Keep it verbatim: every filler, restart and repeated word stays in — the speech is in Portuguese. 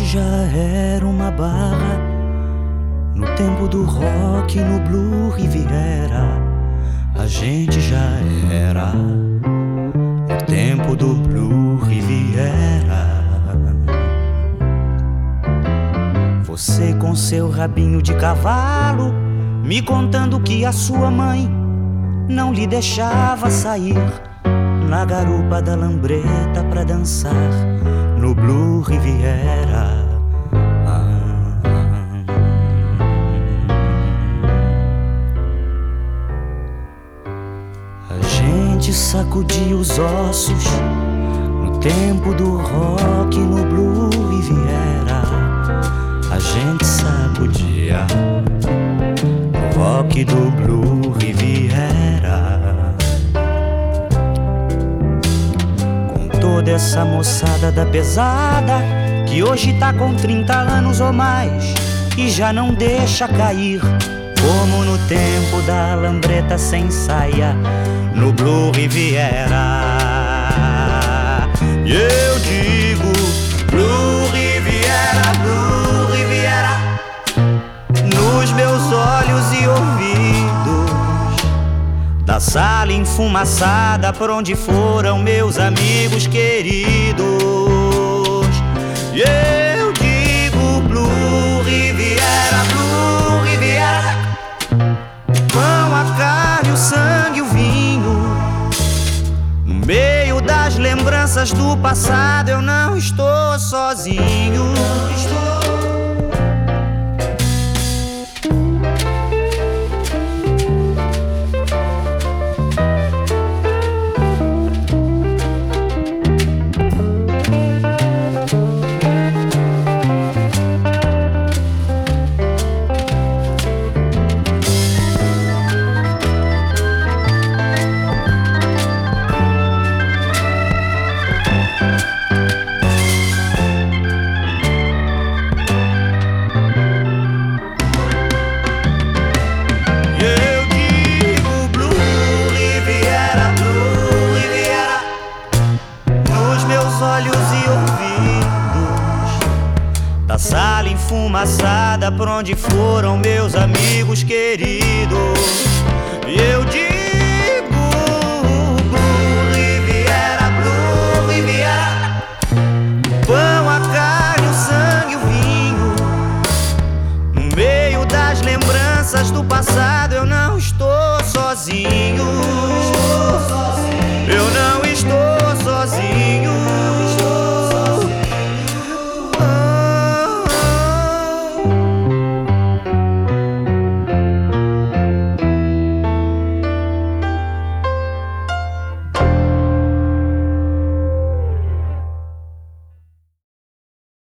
já era uma barra no tempo do rock, no Blue Riviera. A gente já era no tempo do Blue Riviera. Você com seu rabinho de cavalo, me contando que a sua mãe não lhe deixava sair na garupa da Lambreta pra dançar no Blue Riviera. A gente sacudia os ossos no tempo do rock, no Blue Riviera. A gente sacudia o rock do Blue Riviera. Com toda essa moçada da pesada que hoje tá com trinta anos ou mais e já não deixa cair, como no tempo da Lambreta sem saia no Blue Riviera. E eu digo Blue Riviera, Blue Riviera, nos meus olhos e ouvidos, da sala enfumaçada por onde foram meus amigos queridos. E eu digo Blue Riviera, Blue Riviera, pão, a carne, o sangue, o vinho. No meio das lembranças do passado eu não estou sozinho. Estou sala enfumaçada por onde foram meus amigos queridos. E eu digo Blue Riviera, Blue Riviera, pão, a carne, o sangue, o vinho. No meio das lembranças do passado eu não estou sozinho.